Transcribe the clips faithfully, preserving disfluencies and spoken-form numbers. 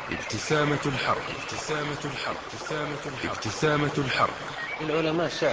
ابتسامة الحرب ابتسامة الحرب ابتسامة الحرب ابتسامة الحرب. العلماء شعر،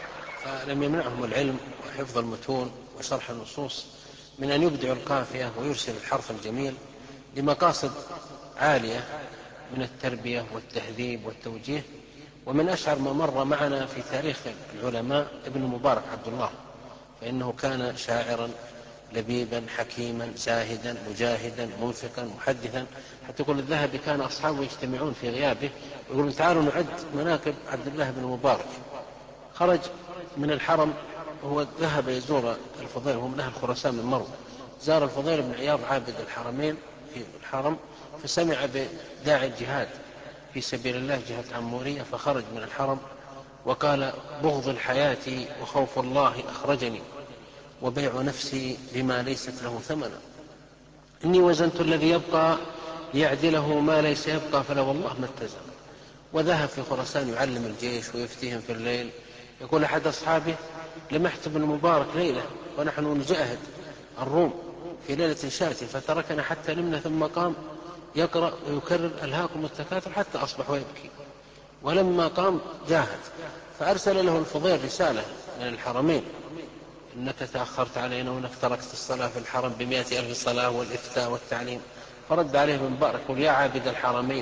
فلم يمنعهم العلم وحفظ المتون وشرح النصوص من أن يبدعوا القافية ويرسل الحرف الجميل لمقاصد عالية من التربية والتهذيب والتوجيه. ومن أشعر ما مر معنا في تاريخ العلماء ابن المبارك عبد الله، فإنه كان شاعرا لبيبا حكيما زاهدا مجاهدا منفقا محدثا، حتى يقول الذهبي كان أصحابه يجتمعون في غيابه ويقولون تعالوا نعد مناقب عبد الله بن المبارك. خرج من الحرم، هو ذهب يزور الفضيل، هو من أهل خراسان من مرو، زار الفضيل بن عياض عابد الحرمين في الحرم، فسمع بداعي الجهاد في سبيل الله جهة عمورية، فخرج من الحرم وقال: بغض الحياة وخوف الله أخرجني، وبيع نفسي بما ليست له ثمنا، إني وزنت الذي يبقى ليعدله ما ليس يبقى، فلا والله ما اتزن. وذهب في خراسان يعلم الجيش ويفتيهم في الليل. يقول أحد أصحابه: لمحت بن مبارك ليلة ونحن نجاهد الروم في ليلة شاتية، فتركنا حتى نمنا، ثم قام يقرأ ويكرر: ألهاكم التكاثر حتى أصبح ويبكي. ولما قام جاهد، فأرسل له الفضيل رسالة من الحرمين: إنك تأخرت علينا وإنك تركت الصلاة في الحرم بمئة ألف صلاة والإفتاء والتعليم. فرد عليه بن مبارك: قل يا عابد الحرمين،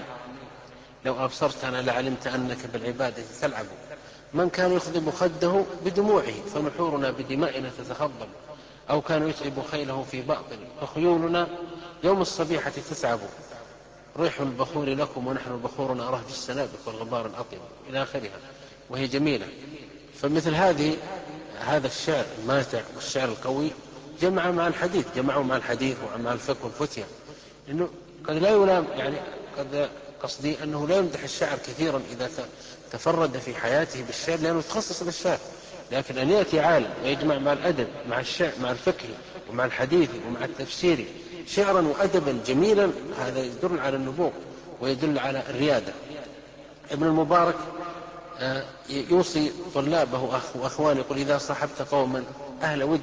لو أبصرتنا لعلمت أنك بالعبادة تلعب. من كان يخضب خده بدموعه فنحورنا بدمائنا تتخضب، أو كان يتعب خيله في باطل فخيولنا يوم الصبيحة تتعب. ريح البخور لكم ونحن البخور نراه بالسنابك والغبار الأطيب، إلى آخرها، وهي جميلة. فمثل هذه هذا الشعر الماتع والشعر القوي جمع مع الحديث، جمعوا مع الحديث ومع الفقه والفتية، لأنه قد لا يلام، يعني قد قصدي أنه لا يمدح الشاعر كثيرا إذا تفرد في حياته بالشعر لأنه تخصص بالشعر، لكن أن يأتي عالم ويجمع مع الأدب مع الشعر مع الفقه ومع الحديث ومع التفسير شعرا وأدبا جميلا، هذا يدل على النبوغ ويدل على الريادة. ابن المبارك يوصي طلابه وأخوانه، يقول: إذا صاحبت قوما أهل ود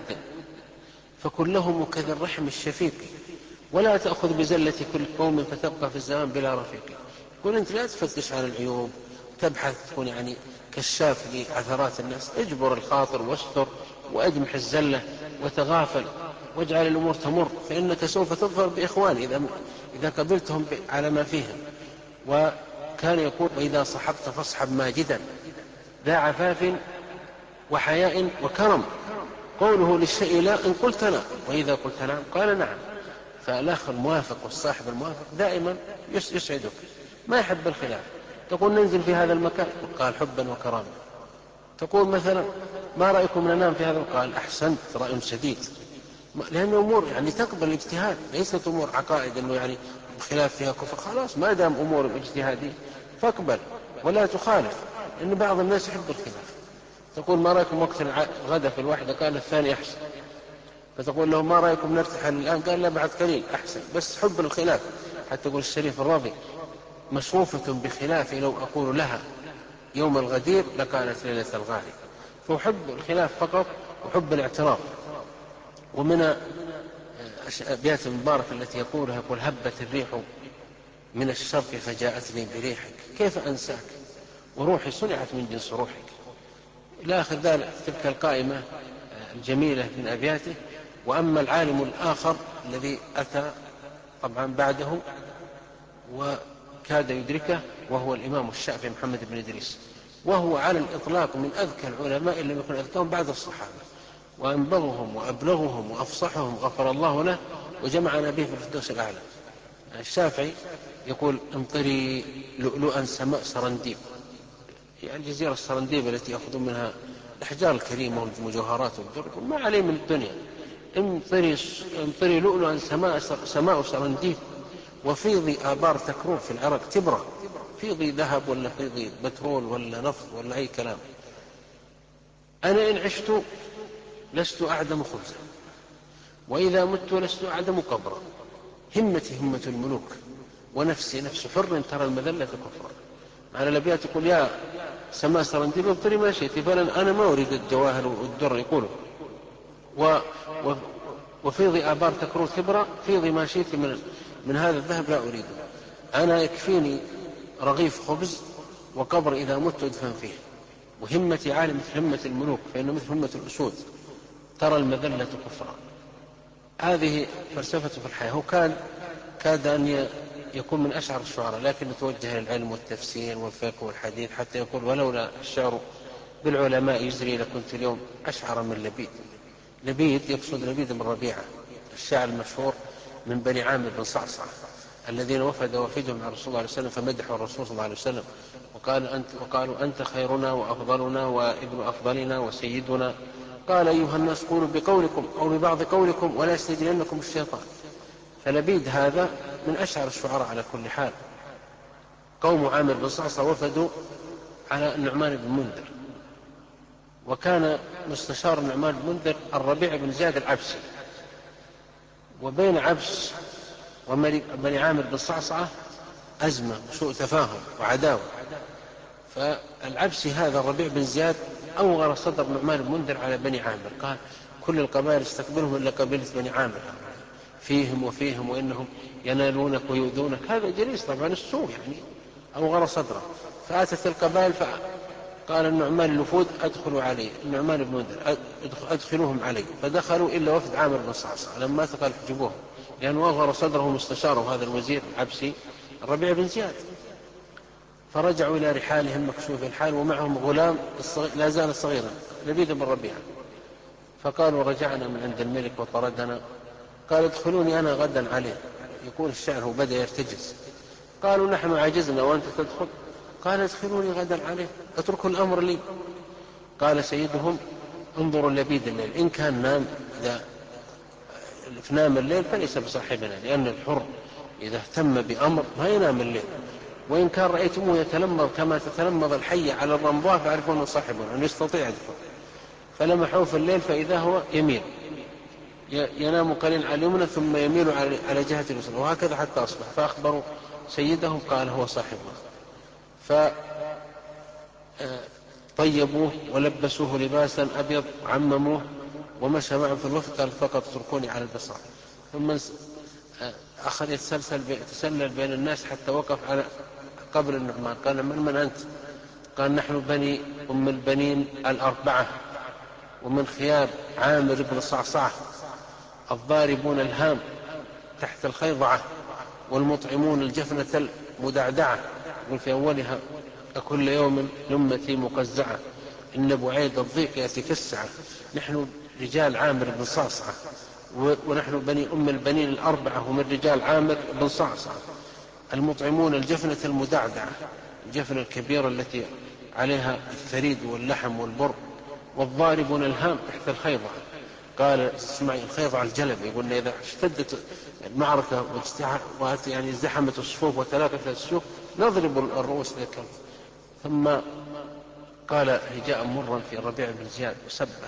فكن لهم كذا الرحم الشفيق، ولا تأخذ بزلة كل قوم فتبقى في الزمان بلا رفيق. يقول أنت لا تفتش عن العيوب، تبحث تكون يعني كشاف لعثرات الناس، اجبر الخاطر واستر وأجمح الزلة وتغافل واجعل الأمور تمر، فإنك سوف تظفر بإخوان إذا, إذا قبلتهم على ما فيهم. وكان يقول: وإذا صحبت فاصحب ماجدا ذا عفاف وحياء وكرم. قوله للشيء لا إن قلت لا، وإذا قلت نعم قال نعم. فالأخ الموافق والصاحب الموافق دائما يسعدك، ما يحب الخلاف. تقول: ننزل في هذا المكان، قال: حبا وكرامة. تقول مثلا: ما رأيكم ننام في هذا؟ قال: أحسنت، رأي شديد. لأن أمور يعني تقبل الاجتهاد، ليست أمور عقائد أنه يعني خلاف فيها كفر، خلاص ما دام أمور اجتهادية فاقبل ولا تخالف، لأن بعض الناس يحب الخلاف. تقول: ما رأيكم وقت الغداء في الواحدة؟ قال: الثاني أحسن. فتقول له: ما رأيكم نرتحل الآن؟ قال: لا بعد قليل أحسن. بس حب الخلاف، حتى يقول الشريف الراضي: مشروفة بخلاف لو أقول لها يوم الغدير لكانت ليلة الغالي. فحب الخلاف فقط وحب الاعتراف. ومن أبيات المبارك التي يقولها: يقول: هبت الريح من الشرق فجاءتني بريحك، كيف أنساك وروحي صنعت من جنس روحك، إلى آخر ذلك تلك القائمة الجميلة من أبياته. وأما العالم الآخر الذي أتى طبعا بعده وكاد يدركه وهو الإمام الشافعي محمد بن إدريس، وهو على الإطلاق من أذكى العلماء اللي يكون أذكاهم بعد الصحابة، وأنبغهم وأبلغهم وأفصحهم غفر الله له وجمعنا به في الفردوس الأعلى. الشافعي يقول: امطري لؤلؤا سماء سرنديب، يعني الجزيرة السرنديب التي يأخذون منها الأحجار الكريمة والمجوهرات والدر، ما عليه من الدنيا. امطري, امطري لؤلؤا سماء, سماء سرنديب، وفيضي آبار تكروب في العرق تبرة، فيضي ذهب ولا فيضي بترول ولا نفط ولا أي كلام. أنا إن عشت لست أعدم خبزا، وإذا مت لست أعدم قبرا، همتي همة الملوك ونفسي نفس حر ترى المذلة كفرا. على الأبيات يقول: يا سماء سرنديب ابطري ما شئت، فلن أنا ما أريد الجواهر والدر، يقوله، و و وفيضي آبار تكروت كبرى، فيضي ما شئت من, من هذا الذهب لا أريده. أنا يكفيني رغيف خبز وقبر إذا مت أدفن فيه، وهمتي عالية مثل همة الملوك، فإن مثل همة الأسود ترى المذلة كفرا. هذه فلسفته في الحياة. هو كان كاد أن يكون من أشعر الشعراء، لكن توجه للعلم والتفسير والفقه والحديث، حتى يقول ولولا الشعر بالعلماء يجري لكنت اليوم أشعر من لبيد. لبيد يقصد لبيد بن ربيعة الشاعر المشهور من بني عامر بن صعصع، الذين وفد وفدهم مع رسول الله عليه وسلم فمدحوا الرسول صلى الله عليه وسلم وقال أنت وقالوا أنت خيرنا وأفضلنا وابن أفضلنا وسيدنا. قال أيها الناس قولوا بقولكم أو ببعض قولكم ولا يستجرنكم الشيطان. فلبيد هذا من أشعر الشعراء على كل حال. قوم عامر بن صعصع وفدوا على النعمان بن منذر، وكان مستشار النعمان بن منذر الربيع بن زياد العبسي، وبين عبس وبني عامر بن صعصعة أزمة وسوء تفاهم وعداوة. فالعبسي هذا الربيع بن زياد أوغر صدر نعمان بن منذر على بني عامر، قال كل القبائل استقبلهم إلا قبيلة بني عامر، فيهم وفيهم وإنهم ينالونك ويؤذونك. هذا جليس طبعا السوء يعني، أوغر صدره. فأتت القبائل فقال النعمان الوفود أدخلوا علي، النعمان بن منذر أدخلوهم علي، فدخلوا إلا وفد عامر بن صعصع. لما قال احجبوهم لأنه أوغر صدره مستشاره هذا الوزير العبسي الربيع بن زياد. فرجعوا إلى رحالهم مكشوف الحال ومعهم غلام لا زال صغيرا لبيد بن ربيعة. فقالوا رجعنا من عند الملك وطردنا. قال ادخلوني أنا غدا عليه. يقول الشعر بدأ يرتجز. قالوا نحن عجزنا وأنت تدخل. قال ادخلوني غدا عليه، اتركوا الأمر لي. قال سيدهم انظروا لبيد الليل، إن كان نام إذا نام الليل فليس بصاحبنا، لأن الحر إذا اهتم بأمر ما ينام الليل، وإن كان رأيتموه يتلمض كما تتلمض الحية على الرمضاء فاعرفوا أنه صاحبنا أنه يستطيع يدخل. فلمحوه في الليل فإذا هو يميل، ينام قليلا على اليمنى ثم يميل على جهة اليسرى، وهكذا حتى أصبح. فأخبروا سيدهم قال هو صاحبنا. فطيبوه ولبسوه لباسا أبيض وعمموه ومشى معه في الوفد، قال فقط اتركوني على البصر. ثم أخذ يتسلل بين الناس حتى وقف على قبر النعمان. قال من من أنت؟ قال نحن بني أم البنين الأربعة ومن خيار عامر بن صعصعة الضاربون الهام تحت الخيضعة والمطعمون الجفنة المدعدعة. يقول في أولها كل يوم لمتي مقزعة إن بعيد الضيق يأتي في السعة. نحن رجال عامر بن صعصعة ونحن بني أم البنين الأربعة ومن رجال عامر بن صعصعة المطعمون الجفنة المدعدعة، الجفنة الكبيرة التي عليها الثريد واللحم والبر، والضاربون الهام تحت الخيضعة. قال اسمعي الخيضعة الجلب، يقول إذا اشتدت المعركة يعني ازدحمت الصفوف وتلاقت السوق نضرب الرؤوس للكلب. ثم قال هجاء مرا في الربيع بن زياد وسبه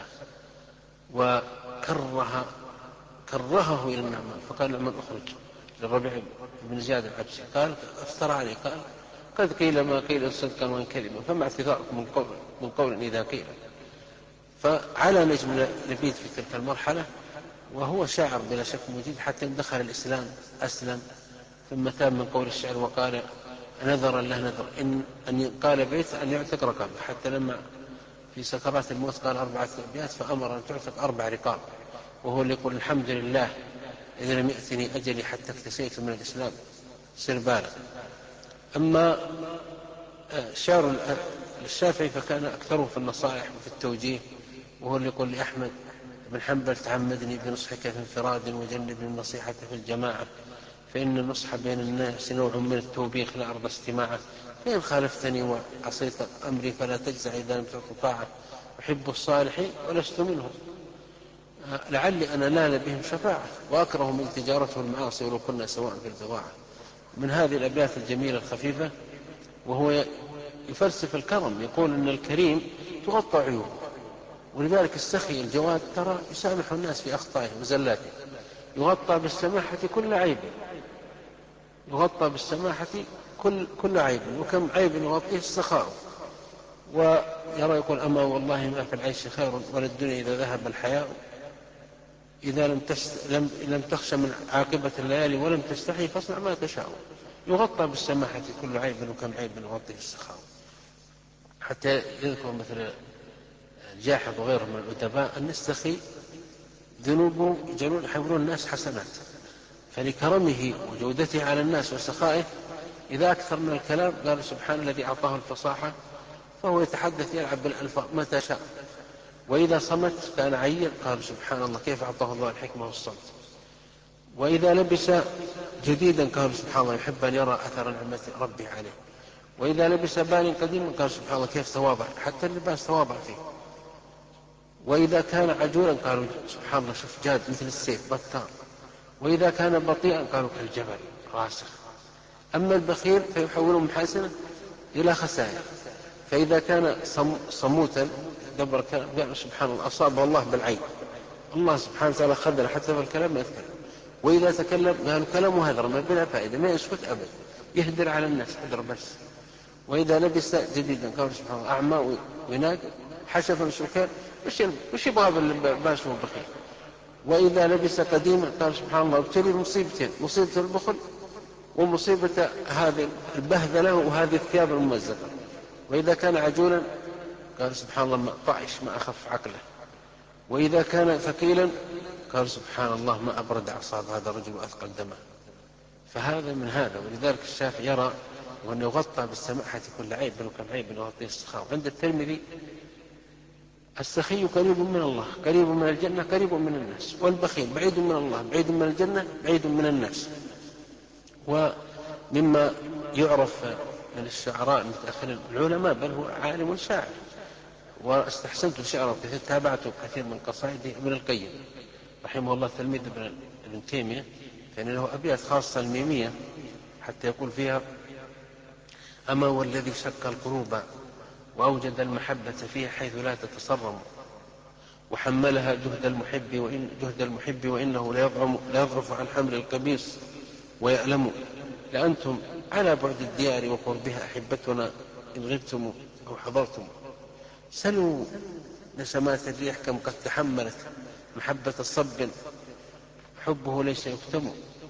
وكره كرهه إلى النعمان. فقال نعمان اخرج للربيع بن زياد العبسي. قال افترى عليه. قال قد قيل ما قيل صدقا وان كذبا، فما اعتذاركم من قول, من قول إذا قيل. فعلى نجم لبيد في تلك المرحلة، وهو شاعر بلا شك مجيد، حتى دخل الإسلام أسلم ثم تاب من قول الشعر وقال نذرا له نذر إن أن قال بيت أن يعتق رقبة، حتى لما في سكرات الموت قال أربعة أبيات فأمر أن تعتق أربع رقاب، وهو اللي يقول الحمد لله إذا لم يأتني أجلي حتى اكتسيت من الإسلام سربالا. أما شعر الشافعي فكان أكثره في النصائح وفي التوجيه، وهو اللي يقول لأحمد بن حنبل تعمدني بنصحك في انفراد وجنبني النصيحة في الجماعة، فإن النصح بين الناس نوع من التوبيخ لا أرضى استماعه، فإن خالفتني وعصيت أمري فلا تجزع إذا لم تعط طاعة، أحب الصالحين ولست منهم لعلي أنا نال بهم شفاعة، وأكره من تجارته المعاصي ولو كنا سواء في البضاعة. من هذه الأبيات الجميلة الخفيفة، وهو يفلسف الكرم، يقول إن الكريم تغطى عيوبه، ولذلك السخي الجواد ترى يسامح الناس في أخطائه وزلاته، يغطى بالسماحة كل عيب، يغطى بالسماحة كل, كل عيب، وكم عيب يغطيه السخاء. ويرى يقول أما والله ما في العيش خير ولا الدنيا إذا ذهب الحياء، إذا لم, تست... لم... لم تخشى من عاقبة الليالي ولم تستحي فاصنع ما تشاء. يغطى بالسماحة كل عيب وكم عيب يغطيه السخاوة. حتى يذكر مثل الجاحظ وغيره من الأدباء أن السخي ذنوبه يجعلون يحولون الناس حسنات، فلكرمه وجودته على الناس وسخائه إذا أكثر من الكلام قال سبحان الذي أعطاه الفصاحة، فهو يتحدث يلعب بالألفاظ متى شاء. وإذا صمت كان عيا قال سبحان الله كيف أعطاه الله الحكمة والصمت. وإذا لبس جديدا قال سبحان الله يحب أن يرى أثر نعمة ربي عليه. وإذا لبس بال قديما قال سبحان الله كيف تواضع، حتى اللباس تواضع فيه. وإذا كان عجولا قالوا سبحان الله شوف جاد مثل السيف بطار. وإذا كان بطيئا قالوا كالجبل راسخ. أما البخيل فيحوله من حسنة إلى خسائر. فإذا كان صموتا دبر كلام قالوا سبحان الله أصابه الله بالعين، الله سبحانه وتعالى خذل حتى في الكلام ما يتكلم. وإذا تكلم قالوا كلامه هذر ما بلا فائدة ما يسكت أبدا يهدر على الناس هدر بس. وإذا لبس جديدا قالوا سبحان الله أعمى ويناقض حشفا سكر وش يبغى بالباس والبخيل. وإذا لبس قديما قال سبحان الله ابتلي مصيبتين، مصيبة البخل ومصيبة هذه البهذلة وهذه الثياب الممزقة. وإذا كان عجولا قال سبحان الله ما طعش ما أخف عقله. وإذا كان ثقيلا قال سبحان الله ما أبرد أعصاب هذا الرجل وأثقل دمه. فهذا من هذا. ولذلك الشافعي يرى وأن يغطى بالسماحة كل عيب وكم عيب يغطيه السخاء. عند الترمذي السخي قريب من الله قريب من الجنة قريب من الناس، والبخيل بعيد من الله بعيد من الجنة بعيد من الناس. ومما يعرف من الشعراء المتأخرين العلماء بل هو عالم شاعر، واستحسنت شعره كثير تابعته كثير من قصائده ابن القيم رحمه الله تلميذ ابن تيمية، فإن له أبيات خاصة الميمية حتى يقول فيها أما والذي شق القلوب وأوجد المحبة فيها حيث لا تتصرم، وحملها جهد المحب وإن جهد المحب وإنه لا يضعف عن حمل القبيص ويألم. لأنتم على بعد الديار وقربها أحبتنا إن غبتم أو حضرتم. سلوا نسمات الريح كم قد تحملت محبة الصب حبه ليس يكتم.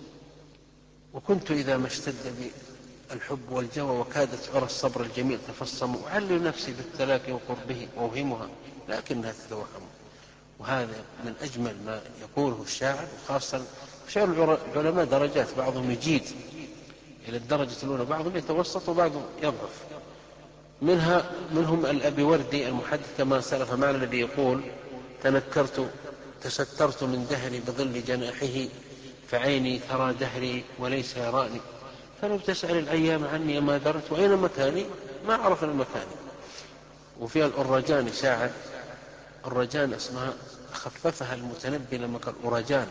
وكنت إذا ما اشتد بي الحب والجوى وكادت عرى الصبر الجميل تفصم، أعلل نفسي بالتلاقي وقربه وأوهمها لكنها تتوهم. وهذا من أجمل ما يقوله الشاعر. وخاصة شعر العلماء درجات، بعضهم يجيد إلى الدرجة الأولى بعضهم يتوسط وبعضهم يضعف. منها منهم الأبي وردي المحدث كما سلف معنا الذي يقول تنكرت تسترت من دهري بظل جناحه فعيني ترى دهري وليس يراني، فلو تسأل الأيام عني ما درت وأين مكاني ما عرفنا مكاني. وفيها الأرجاني شاعر الرجان اسمها خففها المتنبي لما قال أرجان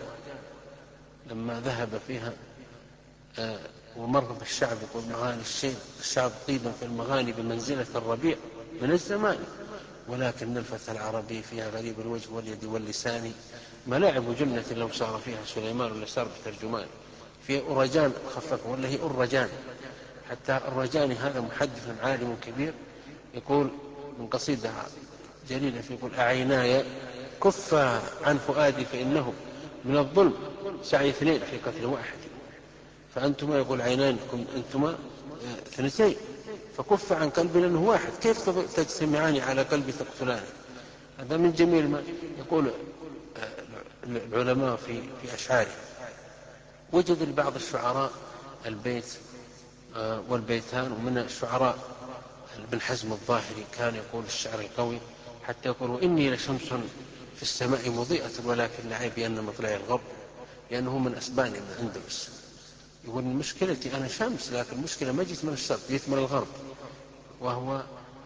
لما ذهب فيها آه ومر بالشعب يقول مغاني الشيء الشعب طيبا في المغاني بمنزلة الربيع من الزمان، ولكن الفتى العربي فيها غريب الوجه واليد واللسان ملاعب جنة لو صار فيها سليمان ولا صار بترجمان. في أرجان خففه ولا هي أرجان. حتى الرجاني هذا محدث عالم كبير يقول من قصيدة جليلة يقول أعيناي كف عن فؤادي فإنه من الظلم سعي اثنين في قتل واحد، فأنتما يقول عينانكم أنتما اثنتين فكف عن قلبي لأنه واحد كيف تجتمعان على قلبي تقتلان. هذا من جميل ما يقول العلماء في في أشعاره. وجد لبعض الشعراء البيت والبيتان. ومن الشعراء ابن حزم الظاهري كان يقول الشعر القوي حتى يقول وإني لشمس في السماء مضيئة ولكن لعيبي أن مطلعي الغرب، لأنه من أسبانيا من أندلس. يقول مشكلتي أنا شمس لكن المشكلة ما جيت من الشرق جيت من الغرب. وهو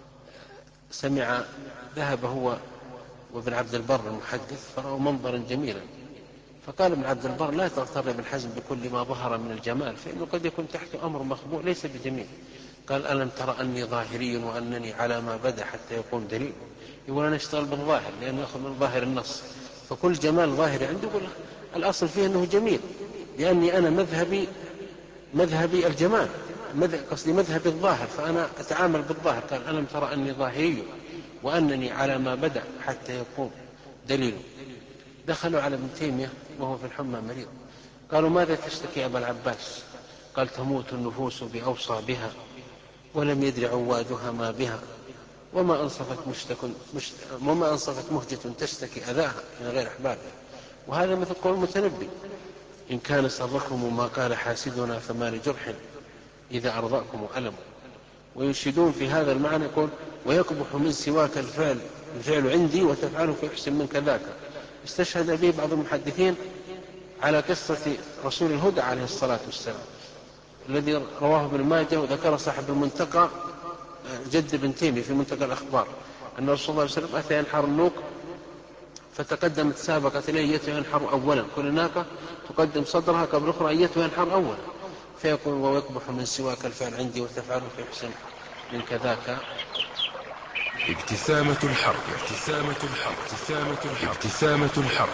سمع ذهب هو وابن عبد البر المحدث فرأوا منظرا جميلا، فقال ابن عبد البر لا تغتر ابن حزم بكل ما ظهر من الجمال فإنه قد يكون تحت أمر مخبوء ليس بجميل. قال ألم ترى أني ظاهري وأنني على ما بدأ حتى يقوم دليل. يقول أنا اشتغل بالظاهر لأنه يأخذ من ظاهر النص، فكل جمال ظاهري عنده يقول الأصل فيه أنه جميل لأني أنا مذهبي مذهبي الجمال قصدي مذهبي الظاهر فأنا أتعامل بالظاهر. قال ألم ترى أني ظاهري وأنني على ما بدأ حتى يقوم دليل. دخلوا على ابن تيمية وهو في الحمى مريض قالوا ماذا تشتكي أبا العباس؟ قال تموت النفوس بأوصابها ولم يدر عوادها ما بها، وما أنصفت, مشتك مشت... وما أنصفت مهجة تشتكي أذاها من غير أحبابها. وهذا مثل قول المتنبي: إن كان سركم ما قال حاسدنا فما لجرح إذا أرضاكم ألم. وينشدون في هذا المعنى يقول: ويقبح من سواك الفعل الفعل عندي وتفعله فيحسن منك ذاك. استشهد به بعض المحدثين على قصة رسول الهدى عليه الصلاة والسلام الذي رواه ابن ماجه، وذكر صاحب المنتقى جد بن تيمية في منتقى الأخبار أن رسول الله صلى الله عليه وسلم أتى ينحر النوق، فتقدمت سابقت إليه أيته ينحر أولا، كل ناقة تقدم صدرها قبل الأخرى أيته ينحر أولا، فيقول: ويقبح من سواك الفعل عندي وتفعله فيحسن منك ذاك. ابتسامة الحق ابتسامة الحق ابتسامة الحق ابتسامة الحق.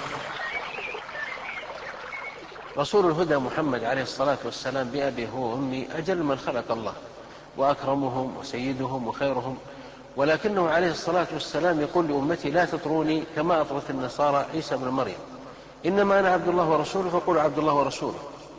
رسول الهدى محمد عليه الصلاة والسلام بأبي هو وأمي أجل من خلق الله، وأكرمهم وسيدهم وخيرهم، ولكنه عليه الصلاة والسلام يقول لأمتي: لا تطروني كما أطرت النصارى عيسى بن مريم، إنما أنا عبد الله ورسوله فقولوا عبد الله ورسوله.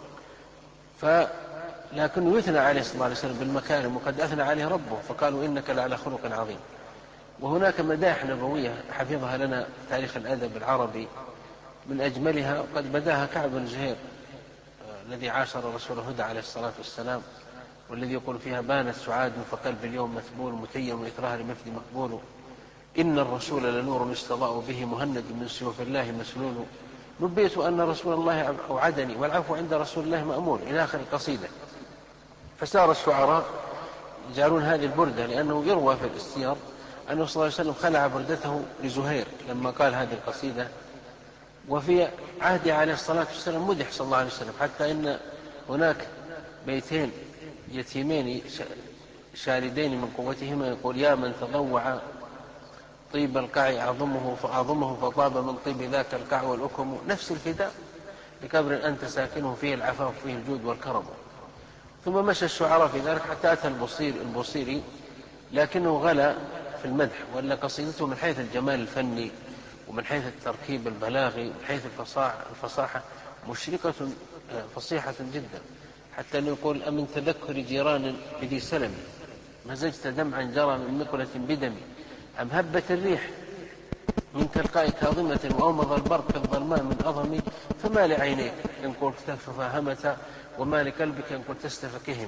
فلكنه يثنى عليه الصلاة والسلام بالمكارم، وقد أثنى عليه ربه فقالوا: إنك لعلى خلق عظيم. وهناك مدائح نبوية حفظها لنا تاريخ الأدب العربي من أجملها، وقد بداها كعب بن زهير الذي عاشر رسول الهدى عليه الصلاة والسلام، والذي يقول فيها: بانت سعاد فقلب اليوم مثبول متيم وإكراه لمثل مقبول، إن الرسول لنور استضاء به مهند من سيوف الله مسلول، نبيت أن رسول الله أوعدني والعفو عند رسول الله مأمول، إلى آخر القصيدة. فسار الشعراء يجعلون هذه البردة، لأنه يروى في السير أنه صلى الله عليه وسلم خلع بردته لزهير لما قال هذه القصيدة. وفي عهد عليه الصلاة والسلام مدح صلى الله عليه وسلم، حتى إن هناك بيتين يتيمين شاردين من قوتهما يقول: يا من تضوع طيب القاع أعظمه فأعظمه فطاب من طيب ذاك القاع والأكم، نفس الفداء لكبر أنت ساكنه فيه العفاف فيه الجود والكرم. ثم مشى الشعراء في ذلك حتى أتى البصير البصيري، لكنه غلا في المدح، ولا قصيدته من حيث الجمال الفني ومن حيث التركيب البلاغي ومن حيث الفصاحة مشرقة فصيحة جدا، حتى أنه يقول: أمن تذكر جيران بذي سلم مزجت دمعا جرى من مقلة بدم، أم هبت الريح من تلقاء كاظمة وأومض البرق في الظلماء من أظم، فما لعينيك إن قلت تفهمت وما لقلبك إن قلت تستفكهم.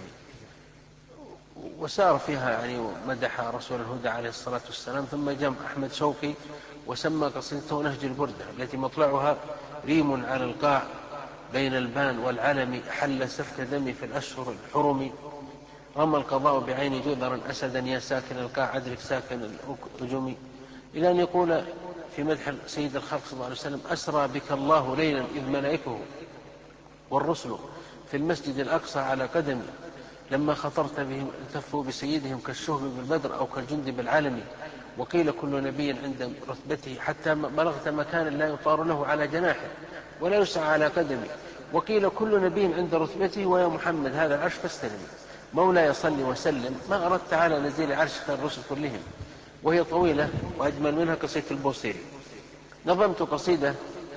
وسار فيها يعني مدح رسول الهدى عليه الصلاة والسلام. ثم جاء أحمد شوقي وسمى قصيدته نهج البردة، التي مطلعها: ريم على القاع بين البان والعلم حل سفك دمي في الأشهر الحرم، رمى القضاء بعين جذرا أسدا يا ساكن القاع أدرك ساكن الرجم، إلى أن يقول في مدح سيد الخلق صلى الله عليه وسلم: أسرى بك الله ليلا إذ ملائكه والرسل في المسجد الأقصى على قدمي، لما خطرت بهم التفوا بسيدهم كالشهب بالبدر أو كالجند بالعالم، وقيل كل نبي عند رتبته حتى بلغت مكانا لا يطار له على جناحه ولا يسعى على قدمه، وقيل كل نبي عند رتبته ويا محمد هذا العرش فاستلم، مولاي صل وسلم ما أردت على نزيل عرشك الرسل كلهم. وهي طويلة وأجمل منها قصيدة البوصيري. نظمت قصيدة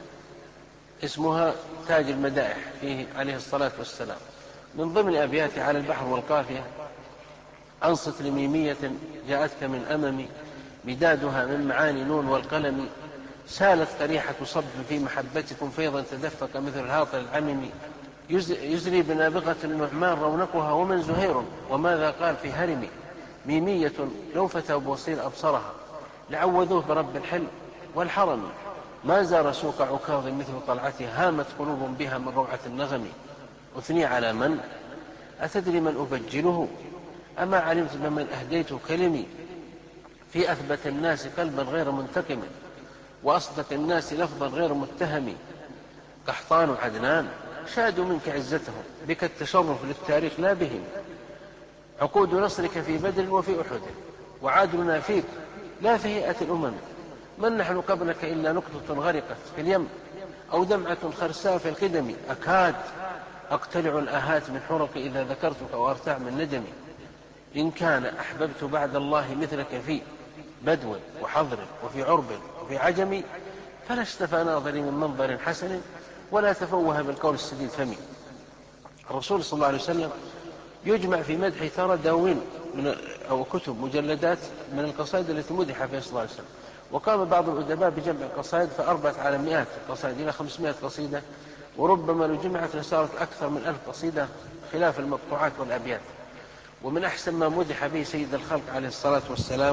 اسمها تاج المدائح فيه عليه الصلاة والسلام، من ضمن أبياتي: على البحر والقافية أنصت لميمية جاءتك من أممي، مدادها من معاني نون والقلم، سالت قريحة صب في محبتكم فيضا تدفق مثل الهاطل العمم، يزري بنابغة النعمان رونقها ومن زهير وماذا قال في هرم، ميمية لو فتى بوصير أبصرها لعوذوه برب الحلم والحرم، ما زار سوق عكاظ مثل طلعتها هامت قلوب بها من روعة النغم، أثني على من أتدري من أبجله أما علمت بمن أهديت كلمي، في أثبت الناس قلبا غير منتقم وأصدق الناس لفظا غير متهم، قحطان عدنان شادوا منك عزتهم بك التشرف للتاريخ لا بهم، عقود نصرك في بدر وفي أحد وعادلنا فيك لا في هيئة الأمم، من نحن قبلك إلا نقطة غرقت في اليم أو دمعة خرساء في القدم، أكاد أقتلع الآهات من حرق إذا ذكرتك وأرتع من ندمي، إن كان أحببت بعد الله مثلك في بدو وحضر وفي عرب وفي عجم، فلا اشتفى ناظري من منظر حسن ولا تفوه بالقول السديد فمي، الرسول صلى الله عليه وسلم يجمع في مدحه ترى دواوين من أو كتب مجلدات من القصائد التي مدح فيها صلى الله عليه وسلم. وقام بعض الأدباء بجمع القصائد فأربت على مئات القصائد إلى خمسمائة قصيدة، وربما لو جمعت لصارت أكثر من ألف قصيدة خلاف المقطوعات والأبيات. ومن أحسن ما مدح به سيد الخلق عليه الصلاة والسلام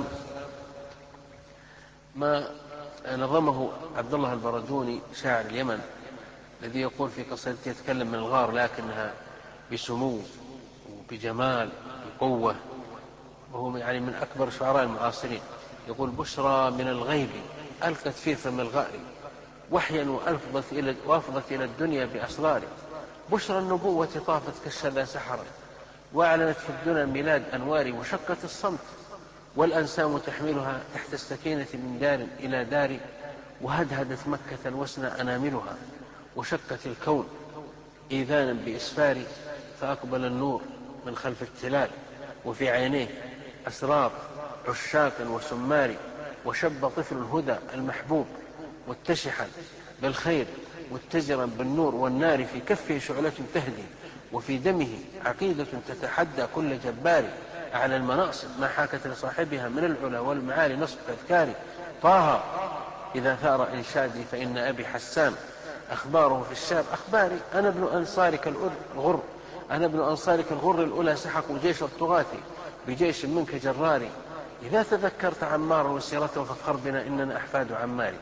ما نظمه عبد الله البردوني شاعر اليمن، الذي يقول في قصيدته يتكلم من الغار لكنها بسمو وبجمال وقوة، وهو يعني من أكبر شعراء المعاصرين. يقول: بشرى من الغيب ألقت في فم الغار وحيا وأفضت إلى, وأفضت إلى الدنيا بأسرار. بشرى النبوة طافت كالشذا سحرا وأعلنت في الدنيا ميلاد أنوار. وشقت الصمت والأنسام تحملها تحت السكينة من دار إلى دار. وهدهدت مكة وسنى أناملها وشقت الكون إيذانا بإسفار. فأقبل النور من خلف التلال وفي عينيه أسرار عشاق وسمار. وشب طفل الهدى المحبوب متشحا بالخير متجرا بالنور والنار. في كفه شعلة تهدي وفي دمه عقيدة تتحدى كل جبار. على المناصب ما حاكت لصاحبها من العلا والمعالي نصب أذكاري. طه إذا ثار إنشادي فإن أبي حسان أخباره في الشام أخباري. أنا ابن أنصارك الغر أنا ابن أنصارك الغر الأولى سحقوا جيش الطغاة بجيش منك جراري. إذا تذكرت عمار وسيرته فاخر بنا إننا أحفاد عماري.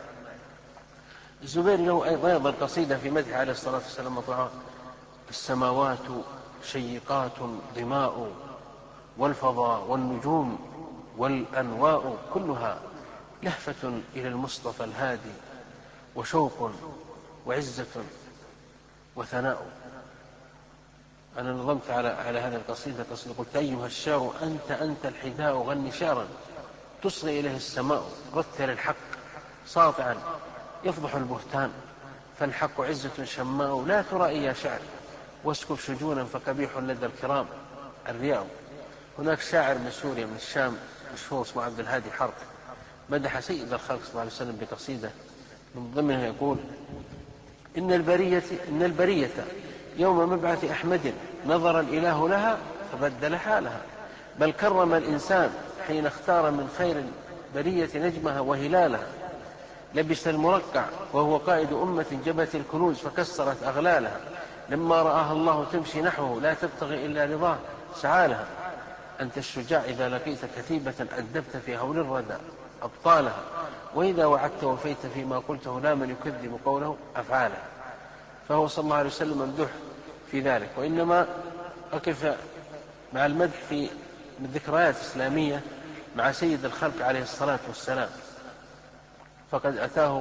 الزبير له أيضا قصيدة في مدح عليه الصلاة والسلام مطلعة: السماوات شيقات ضماء والفضاء والنجوم والأنواء كلها لهفة إلى المصطفى الهادي وشوق وعزة وثناء. أنا نظمت على على هذه القصيدة قصيدة قلت: أيها الشاعر أنت أنت الحذاء غني شعرا تصغي إليه السماء. رتل الحق ساطعا يفضح البهتان فالحق عزة شماء. لا ترائي يا شعر واسكب شجونا فقبيح لدى الكرام الرياء. هناك شاعر من سوريا من الشام مشهور اسمه عبد الهادي حرب مدح سيد الخلق صلى الله عليه وسلم بقصيدة من ضمنها يقول: إن البرية, إن البرية يوم مبعث أحمد نظر الإله لها فبدل حالها. بل كرم الإنسان حين اختار من خير البرية نجمها وهلالها. لبس المرقع وهو قائد أمة جبت الكنوز فكسرت أغلالها. لما رآها الله تمشي نحوه لا تبتغي إلا رضاه سعالها. أنت الشجاع إذا لقيت كتيبة أدبت في هول الردى أبطالها. وإذا وعدت وفيت فيما قلته لا من يكذب قوله أفعاله. فهو صلى الله عليه وسلم ممدوح في ذلك. وإنما أقف مع المدح في من ذكريات إسلامية مع سيد الخلق عليه الصلاة والسلام. فقد أتاه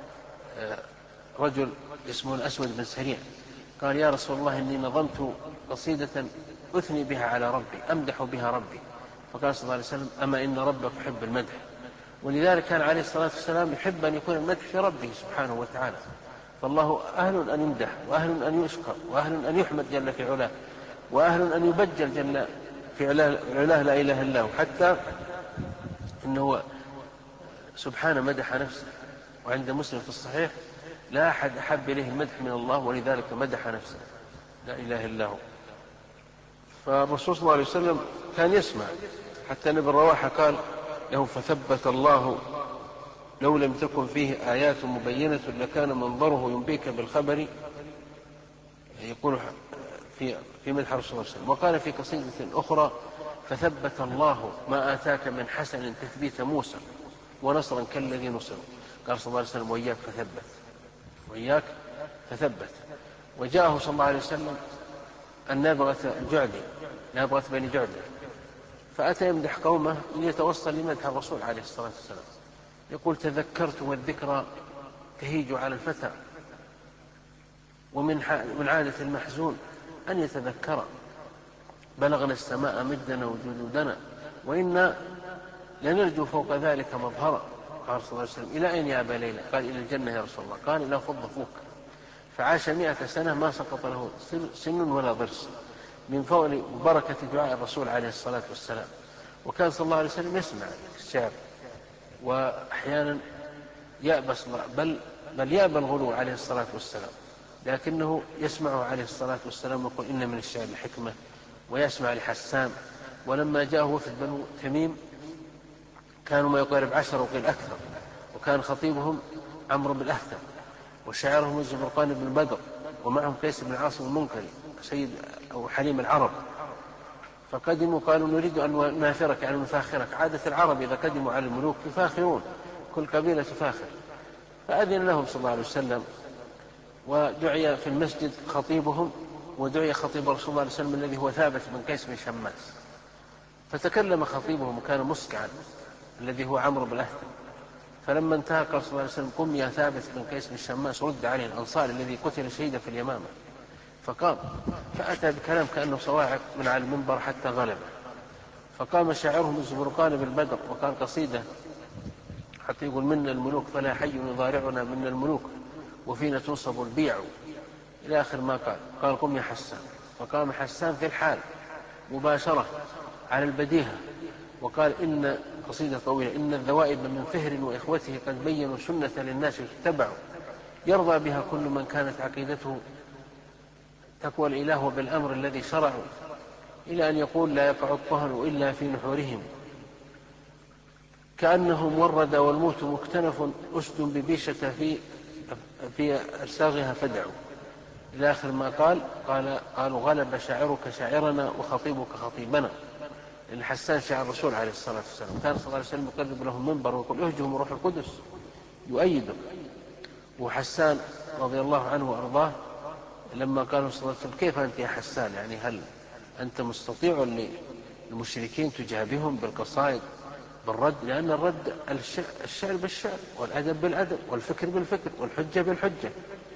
رجل اسمه الأسود بن سريع قال: يا رسول الله إني نظمت قصيدة أثني بها على ربي أمدح بها ربي. فقال صلى الله عليه وسلم: أما إن ربك يحب المدح. ولذلك كان عليه الصلاة والسلام يحب أن يكون المدح في ربه سبحانه وتعالى. فالله أهل أن يمدح وأهل أن يشكر وأهل أن يحمد جل في علاه وأهل أن يبجل جل في علاه لا إله إلا هو. حتى إنه سبحانه مدح نفسه. وعند مسلم في الصحيح: لا أحد أحب إليه المدح من الله ولذلك مدح نفسه لا إله إلا هو. فالرسول صلى الله عليه وسلم كان يسمع. حتى ابن رواحة قال له: فثبت الله لو لم تكن فيه آيات مبينة لكان منظره ينبيك بالخبر. يقول في في مدح رسول الله صلى الله عليه وسلم. وقال في قصيدة أخرى: فثبت الله ما آتاك من حسن تثبيت موسى ونصرا كالذي نصر. قال صلى الله عليه وسلم: وإياك فثبت وإياك فثبت. وجاءه صلى الله عليه وسلم النابغة الجعدي نابغة بني جعدي فأتى يمدح قومه ليتوصل لمدح الرسول عليه الصلاة والسلام. يقول: تذكرت والذكرى تهيج على الفتى ومن عادة المحزون أن يتذكر. بلغنا السماء مدنا وجدودنا وإنا لنرجو فوق ذلك مظهرا. قال صلى الله عليه وسلم: إلى أين يا أبا ليلى؟ قال: إلى الجنة يا رسول الله. قال: لا فض فوق. فعاش مئة سنة ما سقط له سن ولا ضرس من فضل بركة دعاء الرسول عليه الصلاة والسلام. وكان صلى الله عليه وسلم يسمع الشعر وأحيانا يأبى بل, بل يأبى الغلو عليه الصلاة والسلام. لكنه يسمعه عليه الصلاة والسلام يقول إن من الشعر الحكمة، ويسمع لحسان. ولما جاءه وفد بنو تميم كانوا ما يقارب عشر وقيل أكثر، وكان خطيبهم عمرو بن الأهتم، وشاعرهم الزبرقان بن بدر، ومعهم قيس بن عاصم المنكري سيد أو حليم العرب. فقدموا قالوا نريد أن نافرك يعني نفاخرك. عادة العرب إذا قدموا على الملوك يفاخرون، كل قبيلة تفاخر. فأذن لهم صلى الله عليه وسلم، ودعي في المسجد خطيبهم، ودعي خطيب رسول الله عليه وسلم الذي هو ثابت بن قيس بن شماس. فتكلم خطيبهم وكان مسكعا الذي هو عمرو بن الأهتم. فلما انتهى قال صلى الله عليه وسلم قم يا ثابت بن قيس بن شماس رد عليه الأنصاري الذي قتل شهيدا في اليمامة. فقام فأتى بكلام كأنه صواعق من على المنبر حتى غلبه. فقام شاعرهم الزبرقان بالبدر وقال قصيدة حتى يقول منا الملوك فلا حي يضارعنا منا الملوك وفينا تنصب البيع إلى آخر ما قال. قال قم يا حسان. فقام حسان في الحال مباشرة على البديهة وقال إن قصيدة طويلة إن الذوائب من فهر وإخوته قد بينوا سنة للناس اتبعوا يرضى بها كل من كانت عقيدته تقوى الإله بالأمر الذي شرعوا إلى أن يقول لا يقع الطهن إلا في نحورهم كأنهم ورد والموت مكتنف أسد ببيشة في في أرساغها فدعوا إلى آخر ما قال. قال قالوا غلب شاعرك شاعرنا وخطيبك خطيبنا. لأن حسان شاعر الرسول عليه الصلاة والسلام كان صلى الله عليه وسلم يقرب لهم منبر ويقول اهجهم روح القدس يؤيده. وحسان رضي الله عنه وأرضاه لما قالوا صلى الله عليه وسلم كيف أنت يا حسان يعني هل أنت مستطيع للمشركين تجابههم بالقصائد بالرد؟ لأن الرد الشعر بالشعر والأدب بالأدب والفكر بالفكر والحجة بالحجة.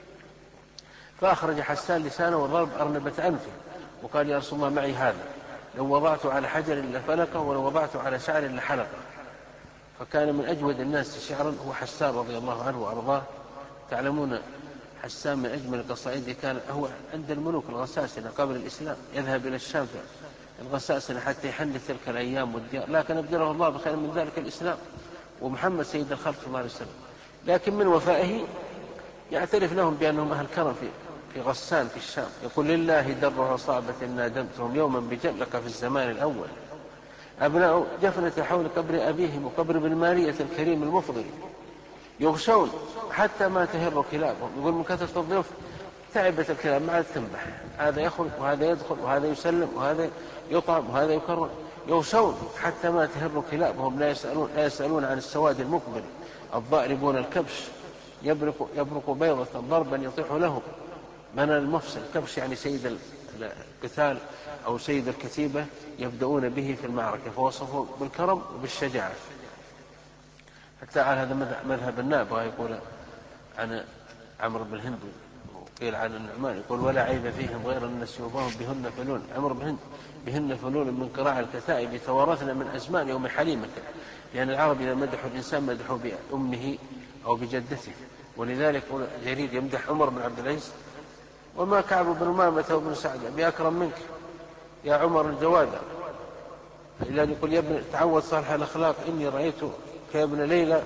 فأخرج حسان لسانه وضرب أرنبة أنفه وقال يا رسول الله معي هذا لو وضعته على حجر لفلقه ولو وضعته على شعر لحلقه. فكان من أجود الناس شعرا هو حسان رضي الله عنه وأرضاه. تعلمون حسان من أجمل القصائد كان هو عند الملوك الغساسنة قبل الإسلام يذهب إلى الشام الغساسنة حتى يحدث تلك الأيام والديار، لكن أبدله الله بخير من ذلك الإسلام ومحمد سيد الخلق صلى الله عليه وسلم. لكن من وفائه يعترف لهم بأنهم أهل كرم في في غسان في الشام. يقول لله در عصابة نادمتهم يوما بجلك في الزمان الأول أبناء جفنة حول قبر أبيهم وقبر ابن مارية الكريم المفضل يغشون حتى ما تهر كلابهم. يقول من كثرة الضيوف تعبت الكلاب ما عاد تنبح، هذا يخرج وهذا يدخل وهذا يسلم وهذا يطعم وهذا يكرم. يغشون حتى ما تهر كلابهم لا يسألون, لا يسألون عن السواد المقبل الضاربون الكبش يبرق, يبرق بيضة ضربا يطيح له من المفصل. كبش يعني سيد القتال أو سيد الكتيبة يبدأون به في المعركة فوصفوا بالكرم وبالشجاعة. حتى على هذا مذهب النابغة يقول عن عمرو بن هند وقيل عن النعمان يقول ولا عيب فيهم غير أن سيوبهم بهن فلول. عمرو بن هند بهن فلول من قراع الكتائب توارثنا من أزمان يوم حليمة. لأن العرب إذا مدحوا الإنسان مدحوا بأمه أو بجدته. ولذلك جرير يمدح عمر بن عبد العزيز وما كعب بن مامة وابن سعد بأكرم منك يا عمر الجوادة. إلا أن يقول يا ابن تعود صالح الأخلاق إني رأيت كابن ليلى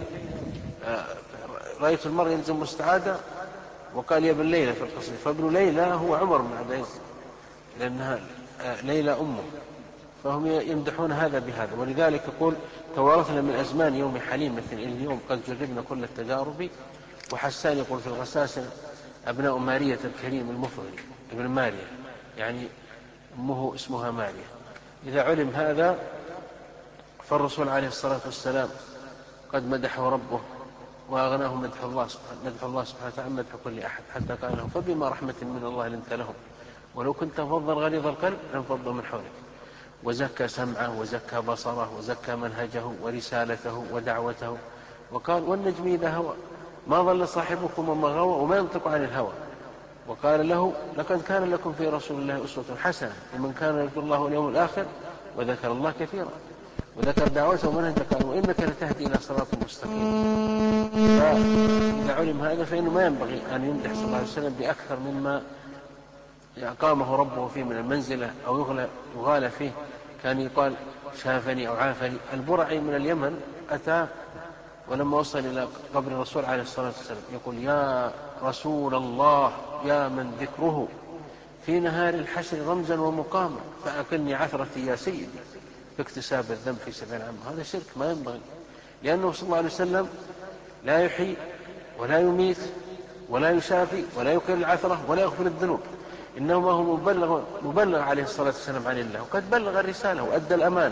رأيت المرء يلزم مستعادة. وقال يا ابن ليلى في القصيدة فابن ليلى هو عمر بن عبد العزيز لأنها ليلى أمه. فهم يمدحون هذا بهذا. ولذلك يقول توارثنا من أزمان يوم حليمة اليوم قد جربنا كل التجارب. وحسان يقول في الغساسة أبناء مارية الكريم المفضل ابن مارية يعني أمه اسمها مارية. إذا علم هذا فالرسول عليه الصلاة والسلام قد مدحه ربه وأغناه مدح الله سبحانه مدح الله سبحانه وتعالى مدح كل أحد حتى قال له فبما رحمة من الله لنت لهم ولو كنت فظا غليظ القلب لانفضوا من حولك. وزكى سمعه وزكى بصره وزكى منهجه ورسالته ودعوته. وقال والنجم إذا هوى ما ضل صاحبكم وما غوى وما ينطق عن الهوى. وقال له لقد كان لكم في رسول الله أسوة حسنة لمن كان يرجو الله اليوم الآخر وذكر الله كثيرا وذكر دعوته ومنهجه قال وإنك لتهدي إلى صراط مستقيم. فإذا علم هذا فإنه ما ينبغي أن يمدح صلى الله عليه وسلم بأكثر مما أقامه ربه فيه من المنزلة أو يغال فيه. كان يقال شافني أو عافني. البرعي من اليمن أتى ولما وصل إلى قبر الرسول عليه الصلاة والسلام يقول يا رسول الله يا من ذكره في نهار الحشر رمزا ومقاما، فأكلني عثرتي يا سيدي باكتساب الذنب في سبعين عام. هذا شرك ما ينبغي، لأنه صلى الله عليه وسلم لا يحيي ولا يميت ولا يشافي ولا يكل العثرة ولا يغفر الذنوب، إنما هو مبلغ, مبلغ عليه الصلاة والسلام عن الله، وقد بلغ الرسالة وأدى الأمانة.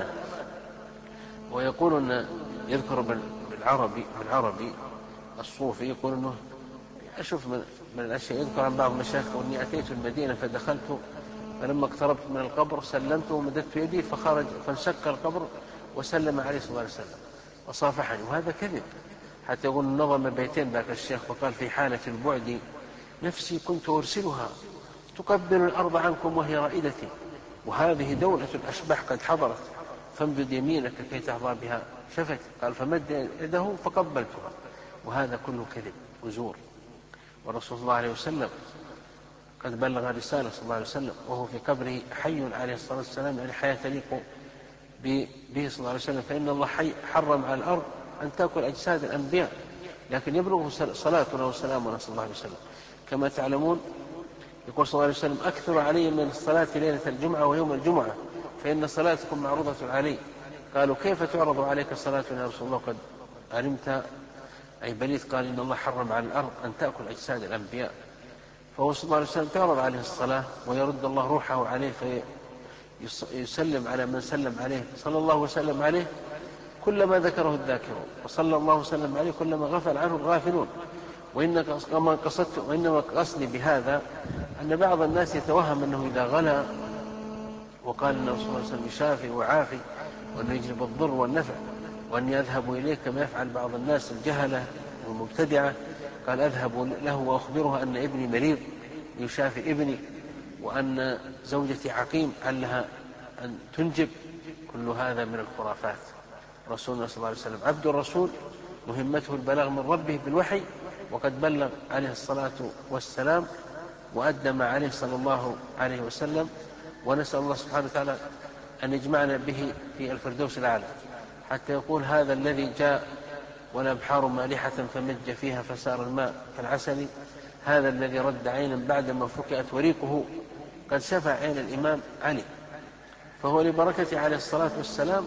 ويقول أن يذكر بالعربي, بالعربي الصوفي يقول أنه أشوف من, من الأشياء، يذكر عن بعض مشايخه أني أتيت المدينة فدخلت، فلما اقتربت من القبر سلمت ومددت يدي فخرج فانشق القبر وسلم عليه صلى الله عليه وسلم وصافحني، وهذا كذب. حتى يقول نظم بيتين ذاك الشيخ وقال في حالة البعد نفسي كنت أرسلها تقبل الأرض عنكم وهي رائدتي، وهذه دولة الأشباح قد حضرت فامدد يمينك كي تحظى بها شفتي، قال فمد يده فقبلتها، وهذا كله كذب وزور. والرسول صلى الله عليه وسلم قد بلغ الرسالة صلى الله عليه وسلم وهو في قبره حي عليه الصلاة والسلام، يعني حياة تليق به صلى الله عليه وسلم، فإن الله حي حرم على الأرض أن تأكل أجساد الأنبياء، لكن يبلغ صلاتنا وسلامنا صلى الله عليه وسلم. كما تعلمون يقول صلى الله عليه وسلم أكثر علي من الصلاة ليلة الجمعة ويوم الجمعة فإن صلاتكم معروضة علي. قالوا كيف تعرض عليك صلاتنا يا رسول الله قد علمت أي بليت؟ قال إن الله حرم على الأرض أن تأكل أجساد الأنبياء. فهو صلى الله عليه وسلم تعرض عليه الصلاة ويرد الله روحه عليه فيسلم على من سلم عليه، صلى الله وسلم عليه كلما ذكره الذاكرون، وصلى الله وسلم عليه كلما غفل عنه الغافلون. وإنما قصدت وإنما قصدي بهذا أن بعض الناس يتوهم أنه إذا غلا وقال أن رسول الله صلى الله عليه وسلم يشافي وعافي وأنه يجلب الضر والنفع وأن يذهب إليه كما يفعل بعض الناس الجهلة والمبتدعة، قال أذهب له وأخبره أن ابني مريض يشافي ابني وأن زوجتي عقيم علها أن تنجب، كل هذا من الخرافات. رسولنا صلى الله عليه وسلم عبد الرسول مهمته البلاغ من ربه بالوحي، وقد بلغ عليه الصلاة والسلام وأدى ما عليه صلى الله عليه وسلم، ونسأل الله سبحانه وتعالى أن يجمعنا به في الفردوس الأعلى. حتى يقول هذا الذي جاء والأبحار مالحة فمج فيها فسار الماء كالعسل، هذا الذي رد عينا بعدما فكأت وريقه قد شفع عين الإمام علي. فهو لبركة عليه الصلاة والسلام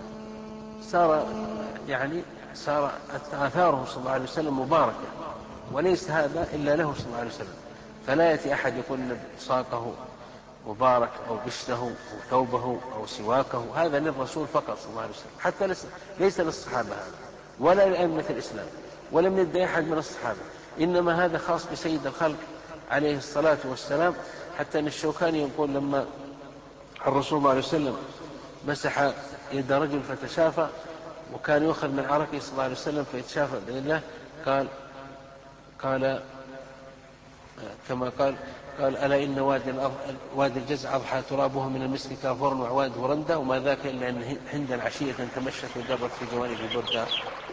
صار يعني صار آثاره صلى الله عليه وسلم مباركة، وليس هذا إلا له صلى الله عليه وسلم. فلا يأتي أحد يقول ساقه مبارك أو بشته أو ثوبه أو سواكه، هذا للرسول فقط صلى الله عليه وسلم، حتى ليس للصحابة هذا ولا لأئمة الإسلام ولم يدعي أحد من الصحابة، إنما هذا خاص بسيد الخلق عليه الصلاة والسلام. حتى أن الشوكاني يقول لما الرسول صلى الله عليه وسلم مسح يد رجل فتشافى وكان يؤخذ من عرقه صلى الله عليه وسلم فيتشافى بإذن الله، قال قال كما قال قال ألا إن وادي, وادي الجزع أضحى ترابه من المسك كافور وعواد ورندة وما ذاك إلا أن هندا عشية تمشت ودرت في جوانب البردة